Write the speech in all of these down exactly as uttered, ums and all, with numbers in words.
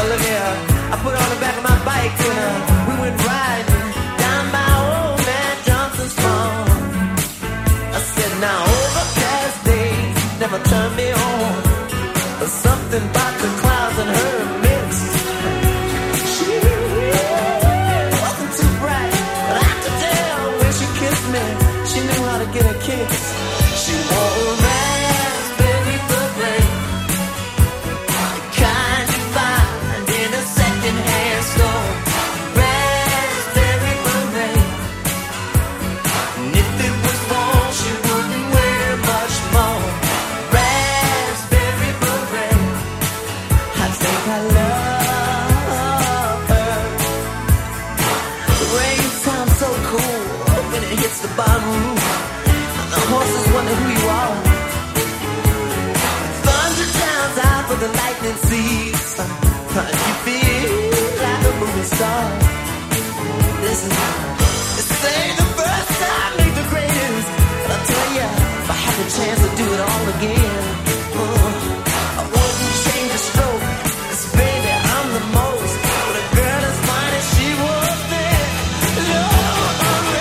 Well, look here, I put her on the back of my bike and uh, we went riding down by old man Johnson's farm. I said, now overcast days never turn me on. There's something about the clouds in her midst. She wasn't too bright, but I could tell when she kissed me, she knew how to get a kiss. She wore a raspberry beret, the kind you find in a second-hand store. Raspberry beret, and if it was fall, she wouldn't wear much more. Raspberry beret, I think I love her. The rain sounds so cool when it hits the bottom roof. The horses wonder who you are. Thunder drowns out for the lightning seas. You feel like a movie star. This is, this ain't the first time, ain't the greatest. But I'll tell ya, if I had the chance to do it all again, uh, I wouldn't change a stroke. 'Cause baby, I'm the most. But a girl as fine as she was then, Lord,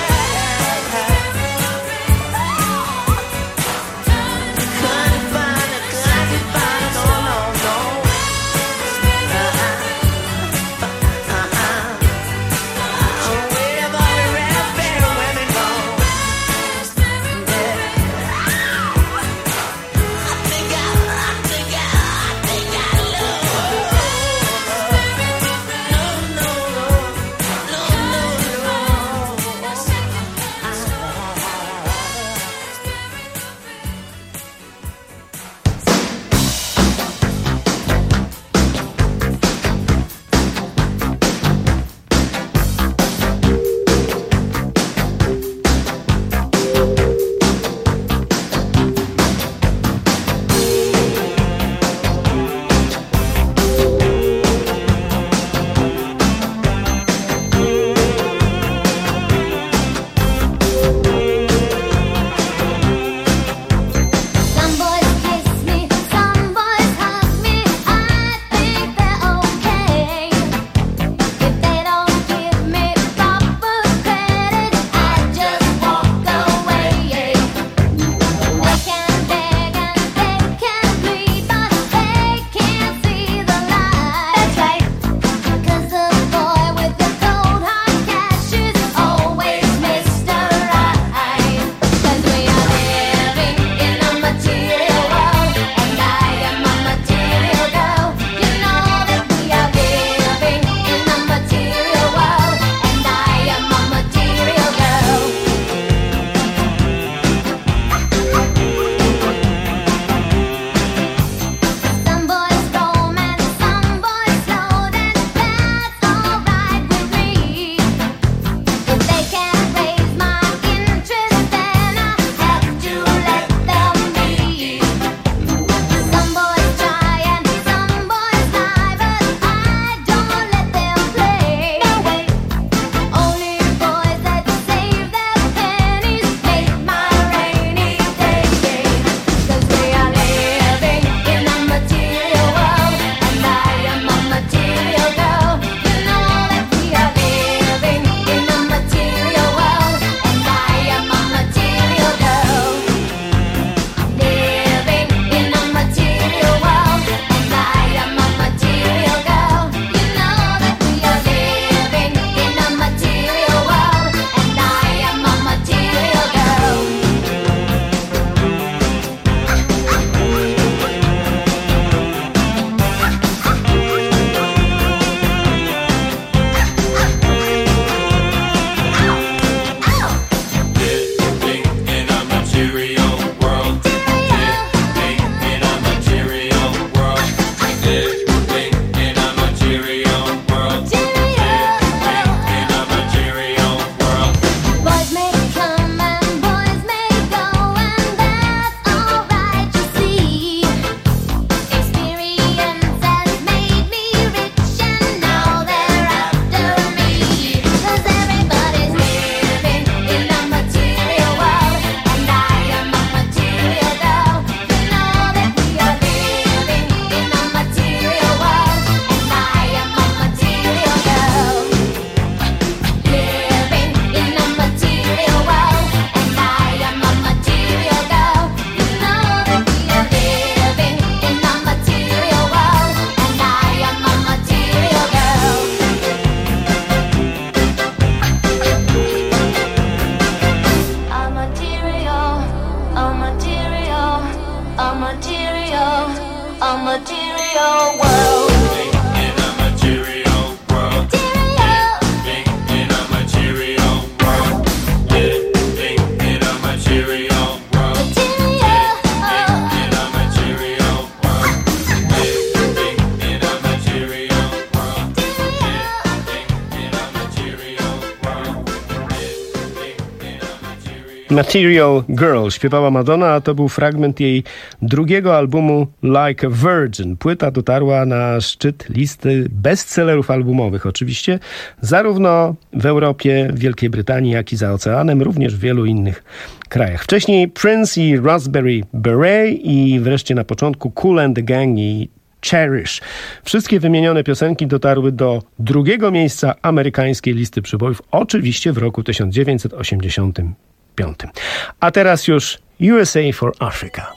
couldn't find it, couldn't find it, no, no, no. Uh-uh, uh-uh. Where have all the raspberry women gone? Yeah. Material Girl śpiewała Madonna, a to był fragment jej drugiego albumu Like a Virgin. Płyta dotarła na szczyt listy bestsellerów albumowych. Oczywiście zarówno w Europie, w Wielkiej Brytanii, jak i za oceanem, również w wielu innych krajach. Wcześniej Prince i Raspberry Beret i wreszcie na początku Kool and the Gang i Cherish. Wszystkie wymienione piosenki dotarły do drugiego miejsca amerykańskiej listy przybojów, oczywiście w roku tysiąc dziewięćset osiemdziesiątym piątym. A teraz już U S A for Africa.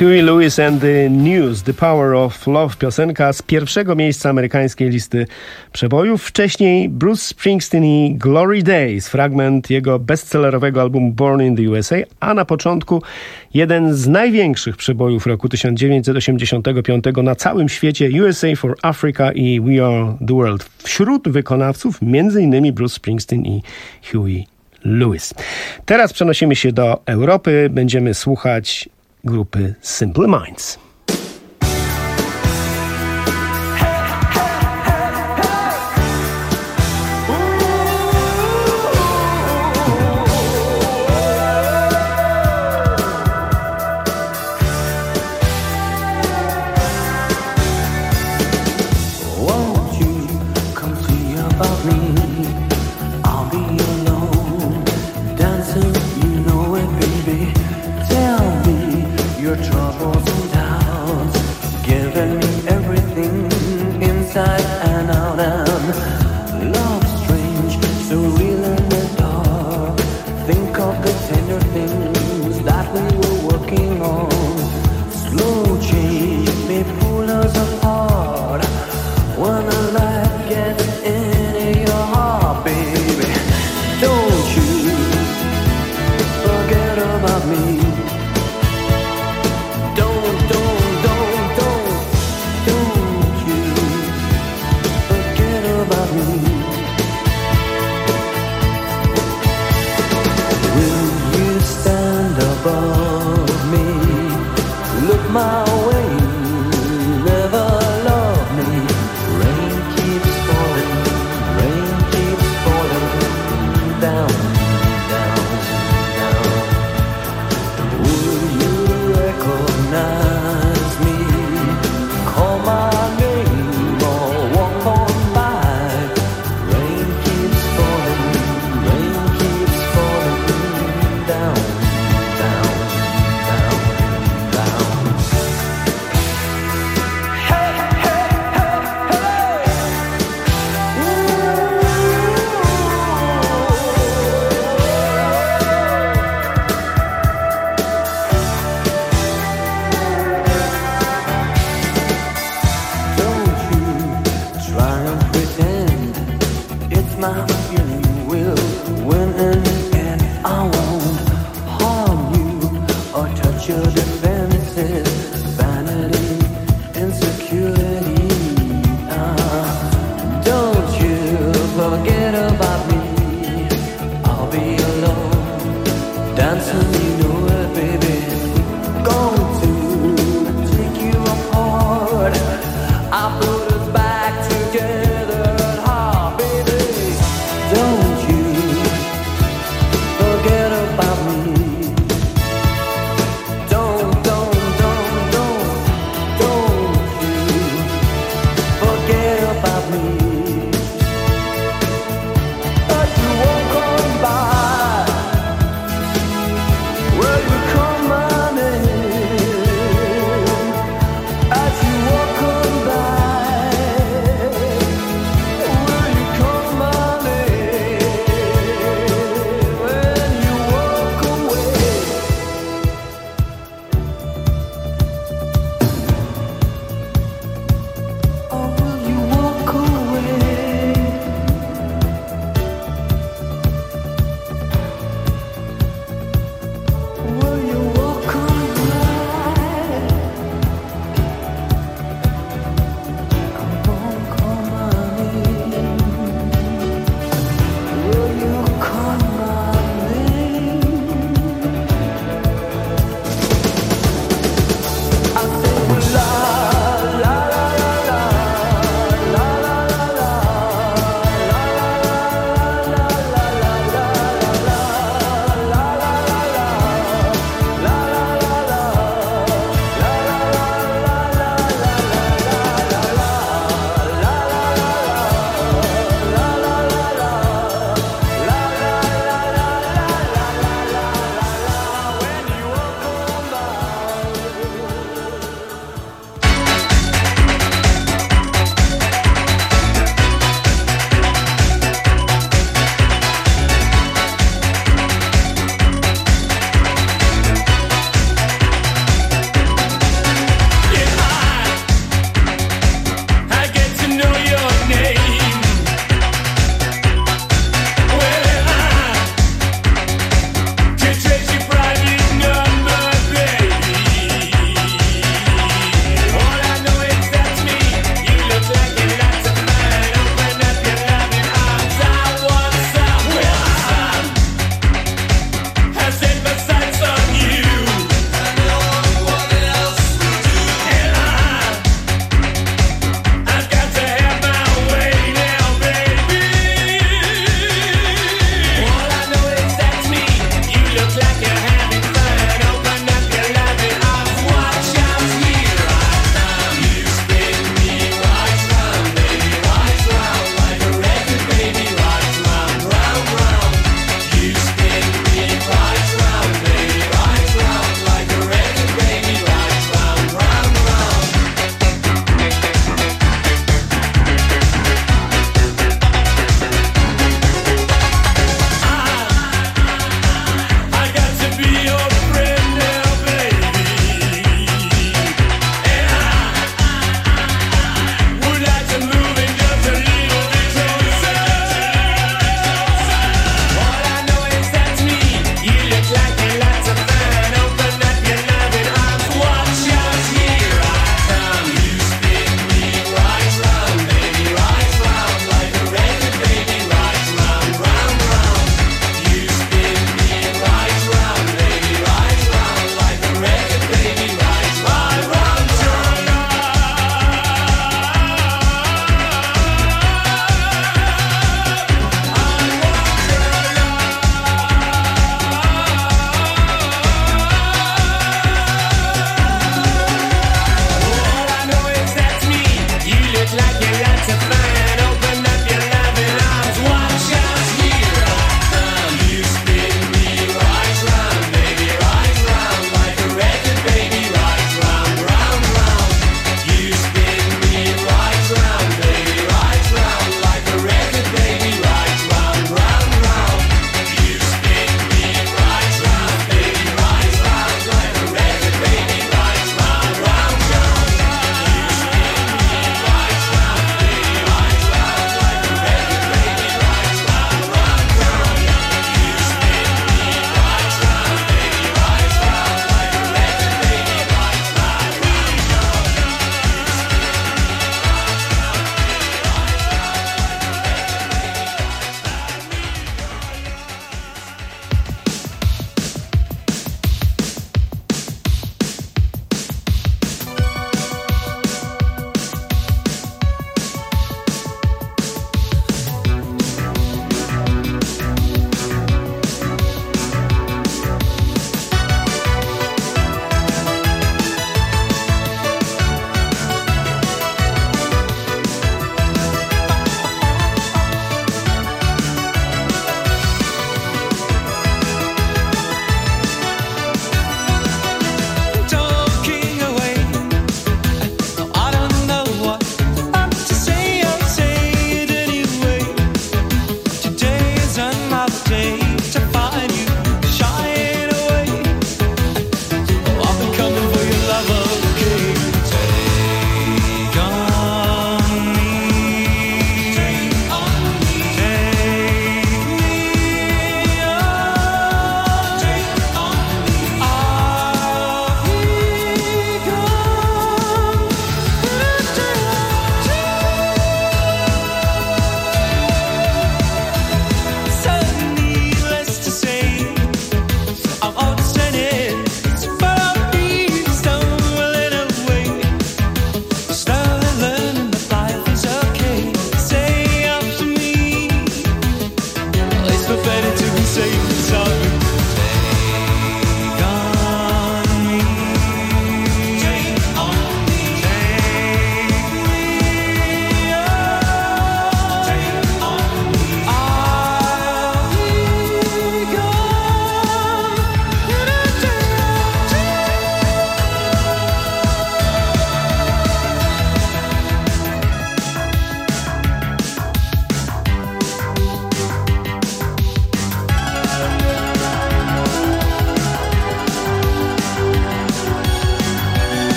Huey Lewis and the News, The Power of Love, piosenka z pierwszego miejsca amerykańskiej listy przebojów. Wcześniej Bruce Springsteen i Glory Days, fragment jego bestsellerowego albumu Born in the U S A, a na początku jeden z największych przebojów roku tysiąc dziewięćset osiemdziesiątego piątego na całym świecie, U S A for Africa i We Are the World. Wśród wykonawców m.in. Bruce Springsteen i Huey Lewis. Teraz przenosimy się do Europy. Będziemy słuchać grupy Simple Minds.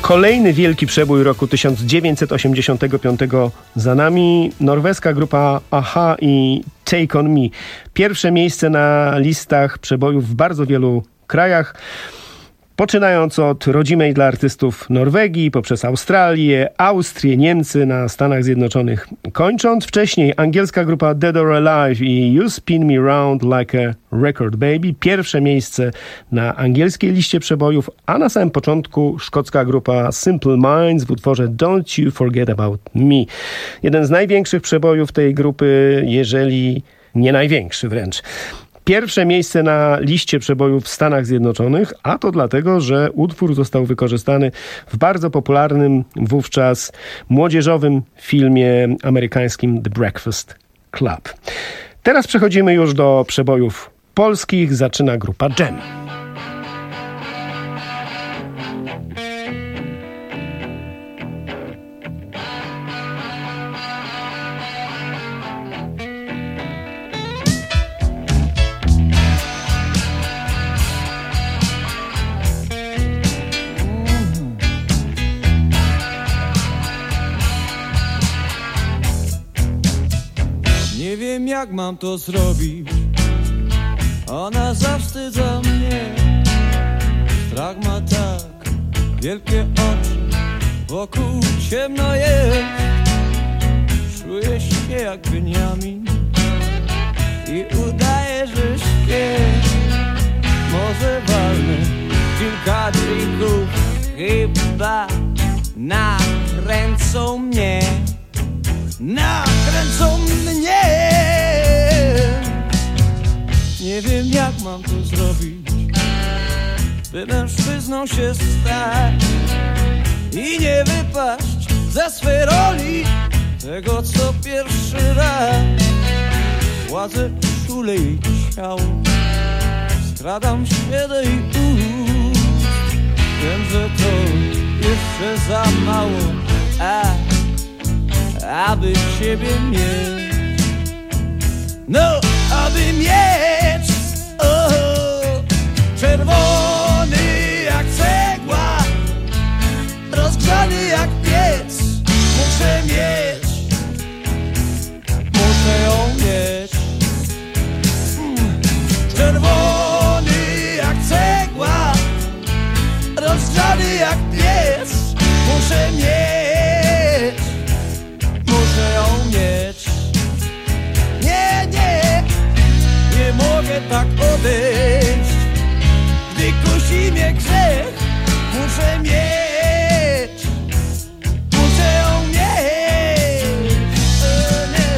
Kolejny wielki przebój roku tysiąc dziewięćset osiemdziesiątego piątego za nami. Norweska grupa a-ha i Take On Me. Pierwsze miejsce na listach przebojów w bardzo wielu krajach. Poczynając od rodzimej dla artystów Norwegii, poprzez Australię, Austrię, Niemcy, na Stanach Zjednoczonych kończąc. Wcześniej angielska grupa Dead or Alive i You Spin Me Round Like a Record Baby. Pierwsze miejsce na angielskiej liście przebojów, a na samym początku szkocka grupa Simple Minds w utworze Don't You Forget About Me. Jeden z największych przebojów tej grupy, jeżeli nie największy wręcz. Pierwsze miejsce na liście przebojów w Stanach Zjednoczonych, a to dlatego, że utwór został wykorzystany w bardzo popularnym wówczas młodzieżowym filmie amerykańskim The Breakfast Club. Teraz przechodzimy już do przebojów polskich. Zaczyna grupa Dżem. Nie wiem, jak mam to zrobić. Ona zawstydza mnie. Strach ma tak wielkie oczy, wokół ciemno jest. Czuję się jak Beniamin i udaję, że śpię. Może walnę kilka drinków, chyba nakręcą mnie. Nakręcą mnie. Nie wiem, jak mam to zrobić, by mężczyzną się stać i nie wypaść ze swej roli tego, co pierwszy raz. Władzę czule i ciało, skradam się do jej ust. Wiem, że to jeszcze za mało, a aby ciebie mieć. No, aby mieć, oh, czerwony jak cegła, rozgrzany jak piec. Muszę mieć, muszę ją mieć. mm. Czerwony jak cegła, rozgrzany jak piec. Muszę mieć, muszę ją mieć. Nie, nie, nie mogę tak odejść, gdy kusi mnie grzech. Muszę mieć, muszę ją mieć. E, nie.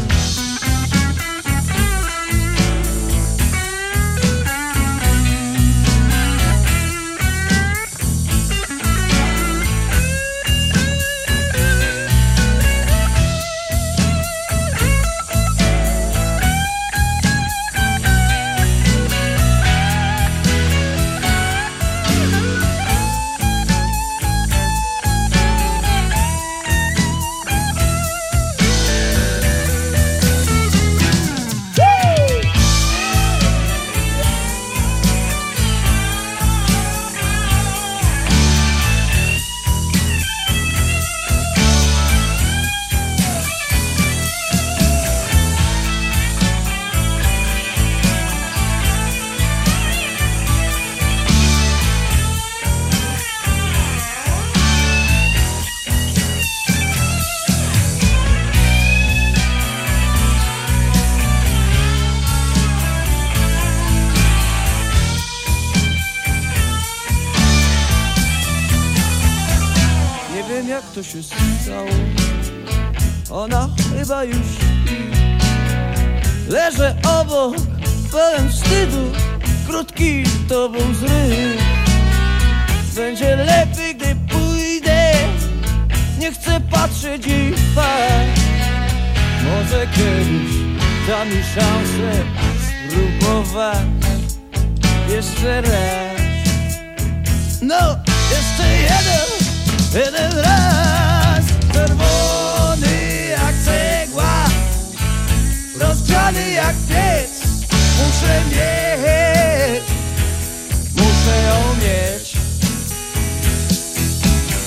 Jak to się stało? Ona chyba już śpi. Leżę obok, pełen wstydu, krótki to był zryw. Będzie lepiej, gdy pójdę, nie chcę patrzeć jej w twarz. Może kiedyś da mi szansę spróbować jeszcze raz. No, jeszcze jeden. Jeden raz, czerwony jak cegła, rozgrzany jak piec. Muszę mieć, muszę ją mieć.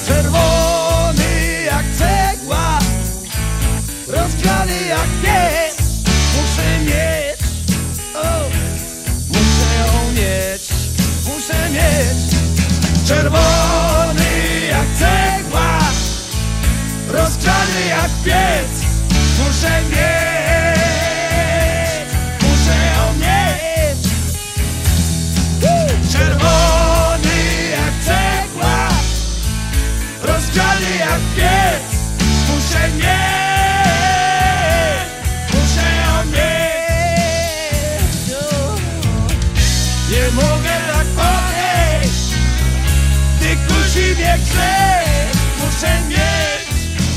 piec. Muszę mieć, muszę ją mieć. Czerwony jak cegła, rozgrzany jak piec. Muszę mieć, muszę ją mieć. Nie mogę tak podejść, gdy kusi mnie grzech. Muszę mieć,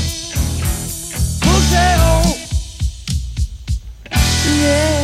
muszę ją mieć.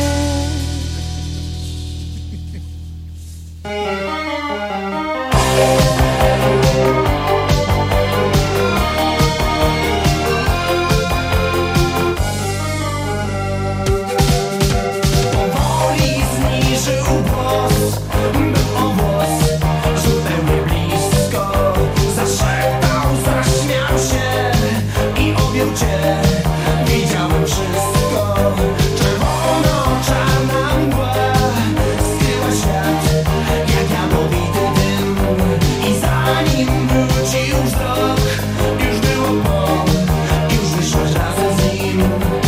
Powoli zniżył głos, był o włos zupełnie blisko. Zaszeptał, zaśmiał się i objął cię. Widziałem wszystko. Czerwono-czarna mgła skryła świat jak jadowity dym. I zanim wrócił wzrok, już było po, już wyszłaś razem z nim.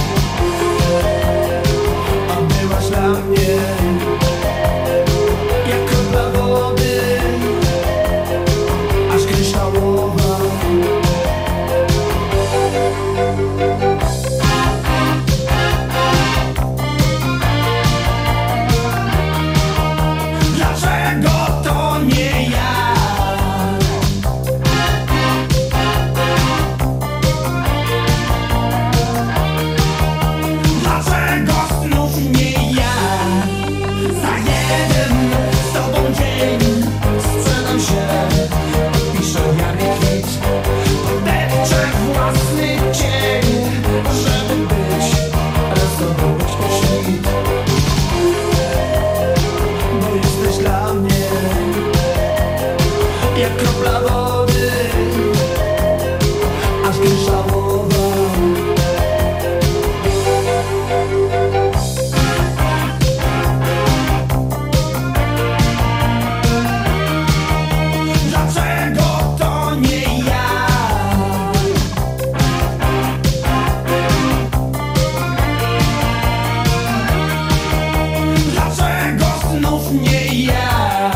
A byłaś dla mnie jak kropla wody, aż kryształowa. Dlaczego to nie ja? Dlaczego znów nie ja? Za jeden z tobą dzień sprzedam się, odpiszę jarny kwit, podepczę własny cień, żeby być raz z tobą być po świt. Bo jesteś dla mnie jak kropla wody, aż kryształowa. Dlaczego to nie ja? Dlaczego znów nie ja?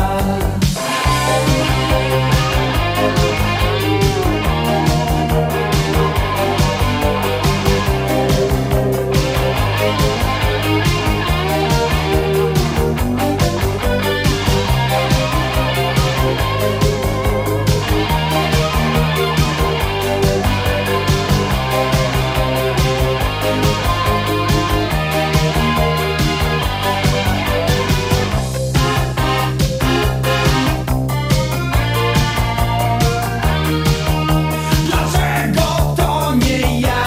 Dlaczego to nie ja?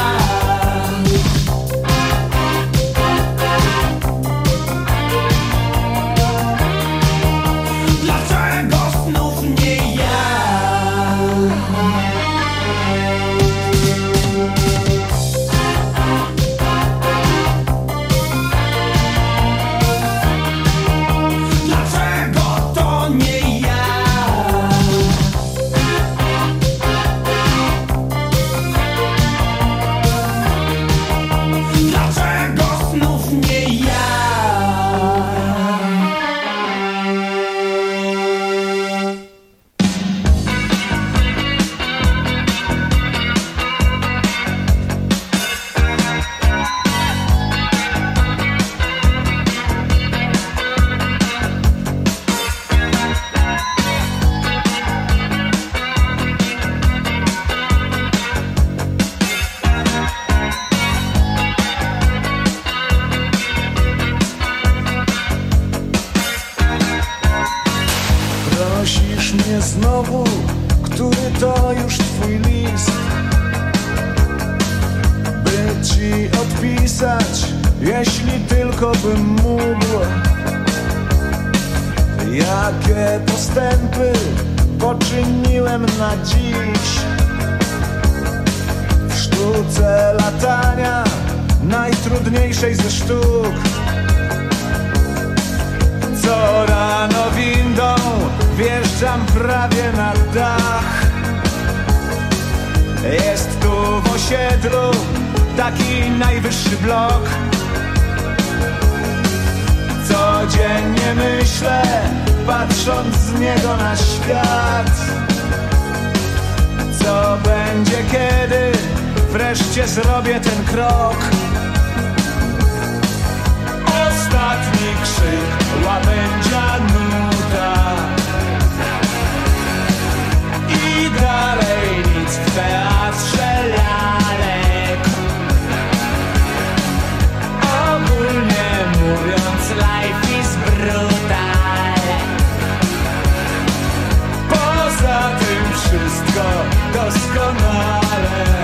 Dlaczego znów nie ja? Dlaczego to nie ja? Dlaczego znów nie ja? Prosisz mnie znowu, który to już twój list, by ci odpisać, jeśli tylko bym mógł. Jakie postępy poczyniłem na dziś w sztuce latania, najtrudniejszej ze sztuk. Co rano windą wjeżdżam prawie na dach. Jest tu w osiedlu taki najwyższy blok. Codziennie myślę, patrząc z niego na świat, co będzie, kiedy wreszcie zrobię ten krok. Ostatni krzyk, łabędzia nuta i dalej nic w teatrze lalek. Ogólnie mówiąc, life is brutal. Poza tym wszystko doskonale.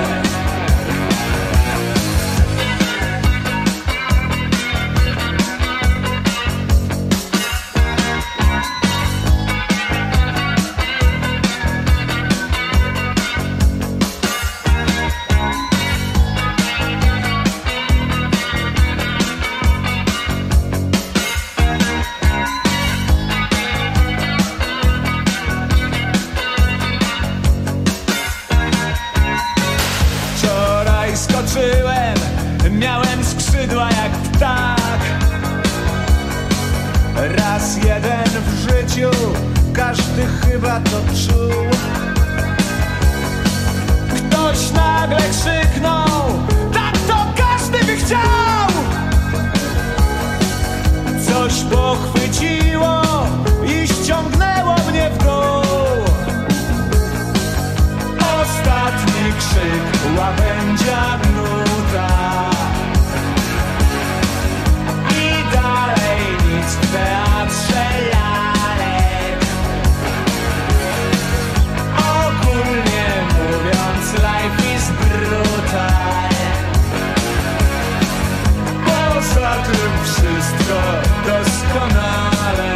Miałem skrzydła jak ptak. Raz jeden w życiu, każdy chyba to czuł. Ktoś nagle krzyknął, tak to każdy by chciał. Coś pochwyciło i ściągnęło mnie w dół. Ostatni krzyk, łabędzia nuta i dalej nic w teatrze lalek. Ogólnie mówiąc, life is brutal. Poza tym wszystko doskonale.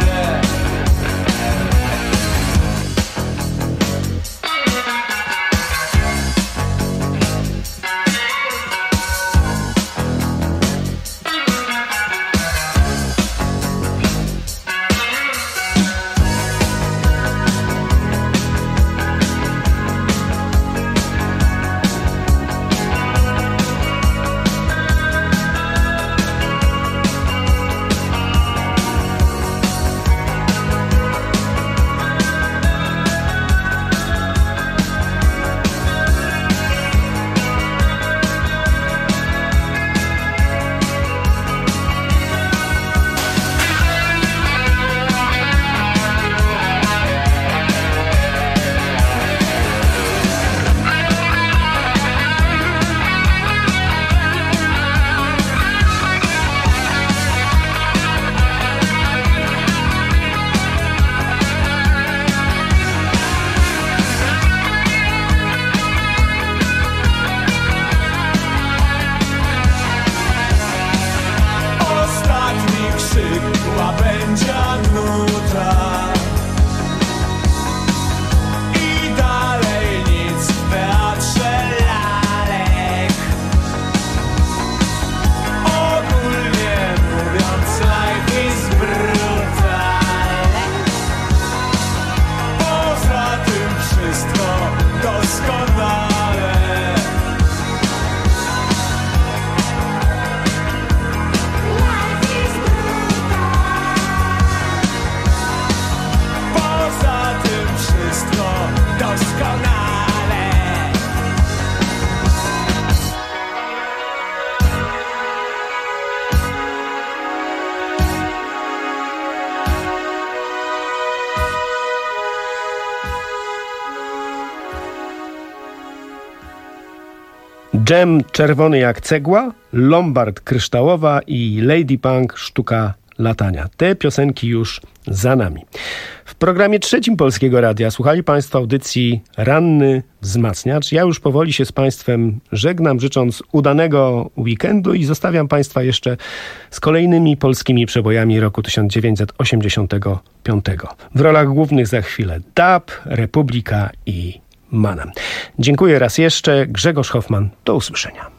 Dżem czerwony jak cegła, Lombard kryształowa i Lady Punk sztuka latania. Te piosenki już za nami. W programie trzecim Polskiego Radia słuchali Państwo audycji Ranny Wzmacniacz. Ja już powoli się z Państwem żegnam, życząc udanego weekendu i zostawiam Państwa jeszcze z kolejnymi polskimi przebojami roku tysiąc dziewięćset osiemdziesiątego piątego. W rolach głównych za chwilę Dub, Republika i Manam. Dziękuję raz jeszcze. Grzegorz Hoffman. Do usłyszenia.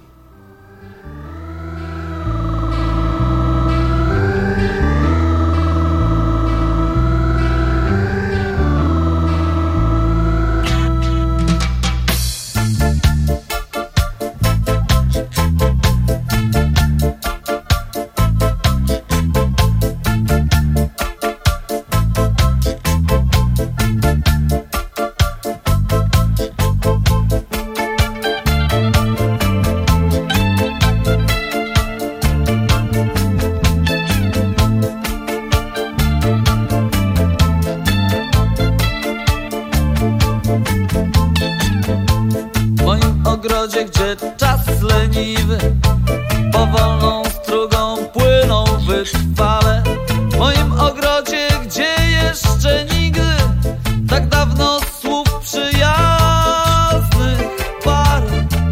W moim ogrodzie, gdzie czas leniwy powolną strugą płyną wytrwale. W moim ogrodzie, gdzie jeszcze nigdy tak dawno słów przyjaznych parę.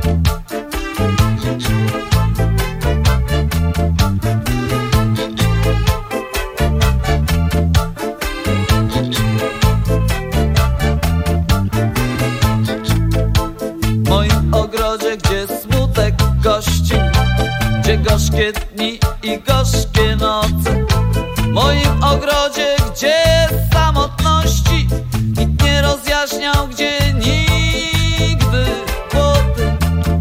W moim ogrodzie, gdzie smutek gości, gdzie gorzkie dni i gorzkie noce. W moim ogrodzie, gdzie samotności nikt nie rozjaśniał, gdzie nigdy potem.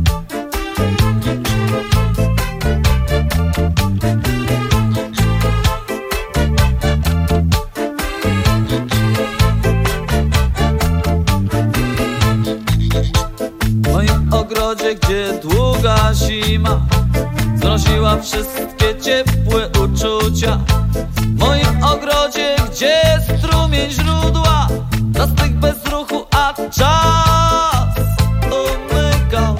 W moim ogrodzie, gdzie długa zima zmroziła wszystkie ciepłe uczucia. W moim ogrodzie, gdzie strumień źródła zastygł bez ruchu, a czas umykał.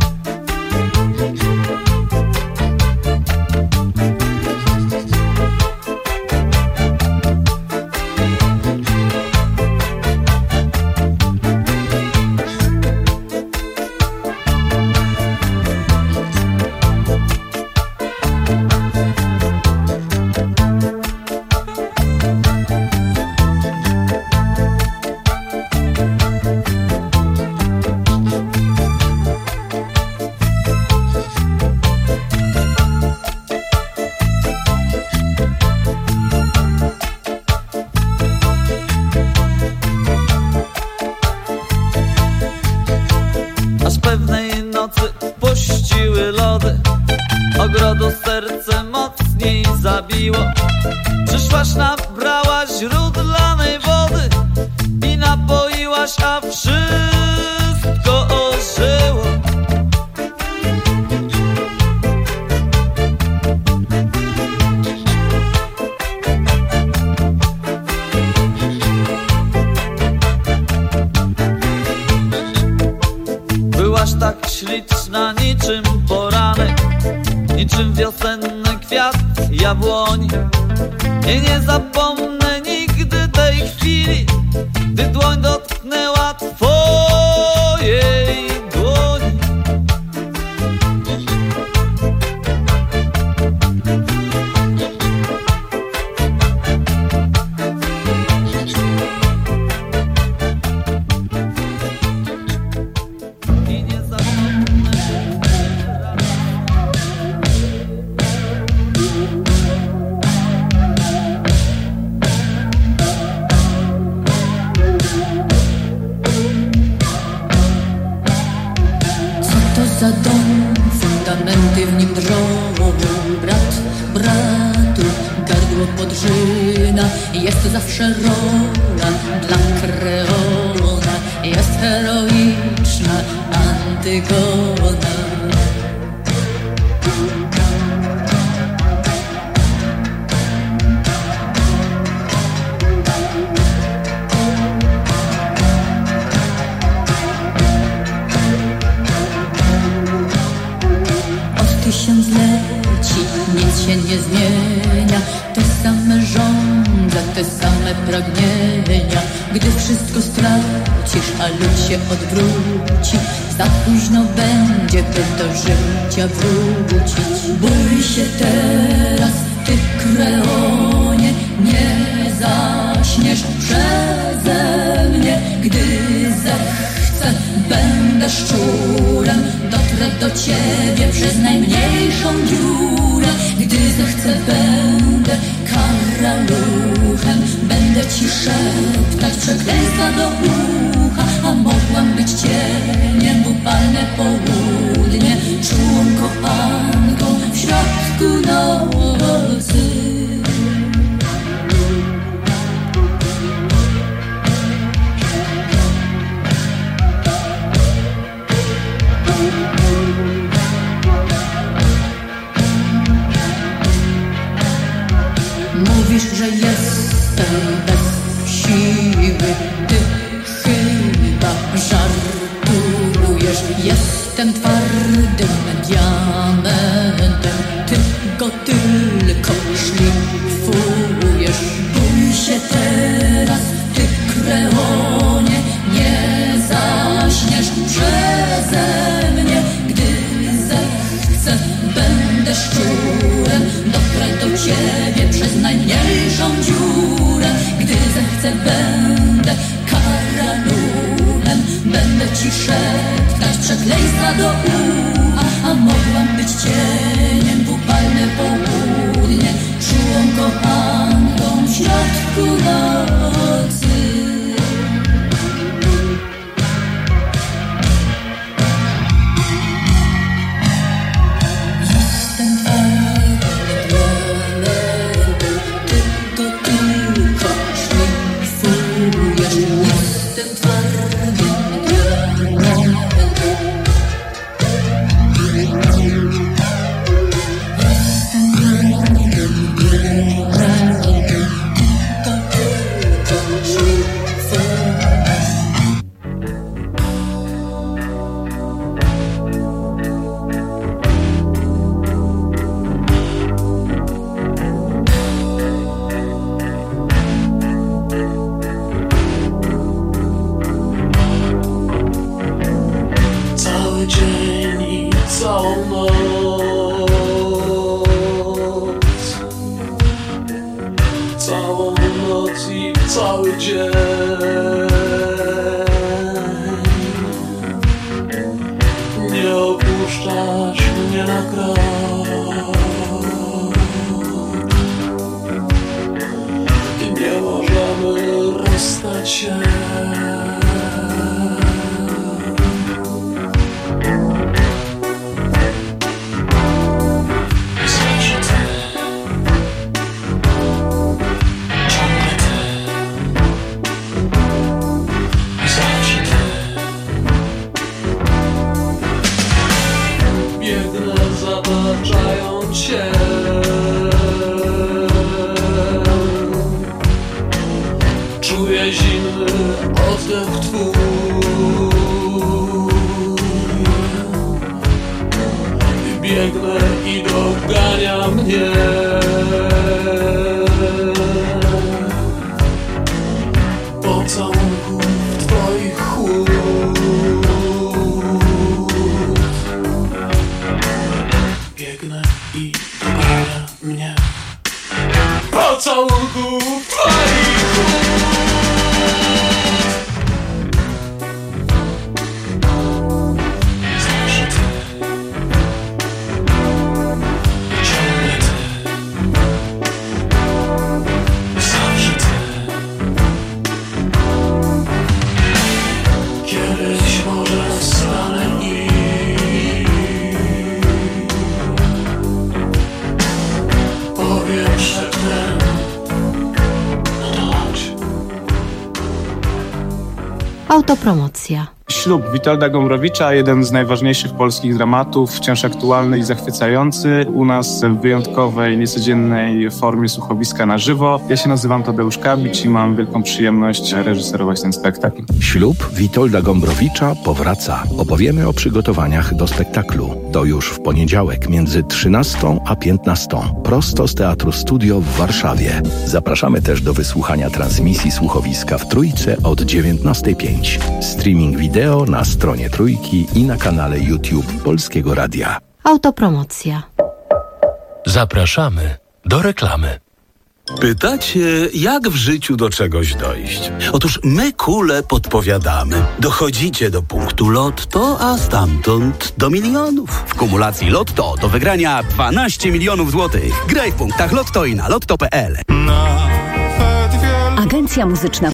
Aż pewnej nocy puściły lody, ogrodu serce mocniej zabiło. Przyszłaś, nabrałaś źródlanej wody i napoiłaś, a wszystko ożyło. Byłaś tak śliczna niczym poranek, niczym wiosenny kwiat jabłoni. I nie zapomnę nigdy tej chwili, gdy dłoń dotknęła twojej dłoni. I nie zapomnę. Za dom, fundamenty w nim drżą. Brat, bratu, gardło podrzyna. Jest zawsze rola dla Kreona. Jest heroiczna Antygona. Tysiącleci nic się nie zmienia, te same żądze, te same pragnienia. Gdy wszystko stracisz, a lud się odwróci, za późno będzie, by do życia wrócić. Bój się teraz, ty Kreonie, nie zaśniesz przeze mnie. Gdy zechcę, będę szczurem, dotrę do ciebie przez najmniejszą dziurę. Gdy zechcę, będę karaluchem, będę ci szeptać przekleństwa do ucha. A mogłam być cieniem w upalne południe, czułą kochanką w środku nocy. Jestem twardym diamentem, ty go tylko szlifujesz. Bój się teraz, ty kreonie, nie zaśniesz przeze mnie. Gdy zechcę, będę szczurem, dotrę do ciebie przez najmniejszą dziurę. Gdy zechcę, będę karalunem, będę ci szeptać przekleństwa do ucha. A mogłam być cieniem w upalne południe, czułą kochanką w środku nocy. Jestem twardym diamentem, ty go tylko szlifujesz. Jestem twardym diamentem. Cały dzień i całą noc, całą noc i cały dzień. Nie opuszczasz mnie na krok i nie możemy rozstać się. Biegnę zabaczając się, czuję zimny oddech twój i biegnę i dogania mnie pocałunków twoich chłód. Biegnę i dogania mnie pocałunków twoich chłód. Zawsze ty i ciągle ty. Zawsze ty. Kiedyś może stanę i powiem szeptem, no to chodź. Autopromocja. Ślub Witolda Gombrowicza, jeden z najważniejszych polskich dramatów, wciąż aktualny i zachwycający. U nas w wyjątkowej, niecodziennej formie słuchowiska na żywo. Ja się nazywam Tadeusz Kabić i mam wielką przyjemność reżyserować ten spektakl. Ślub Witolda Gombrowicza powraca. Opowiemy o przygotowaniach do spektaklu. To już w poniedziałek między trzynastą a piętnastą. Prosto z Teatru Studio w Warszawie. Zapraszamy też do wysłuchania transmisji słuchowiska w Trójce od dziewiętnastej pięć. Streaming wideo na stronie Trójki i na kanale YouTube Polskiego Radia. Autopromocja. Zapraszamy do reklamy. Pytacie, jak w życiu do czegoś dojść? Otóż my, kule, podpowiadamy. Dochodzicie do punktu Lotto, a stamtąd do milionów. W kumulacji Lotto do wygrania dwanaście milionów złotych. Graj w punktach Lotto i na lotto kropka p l. Agencja Muzyczna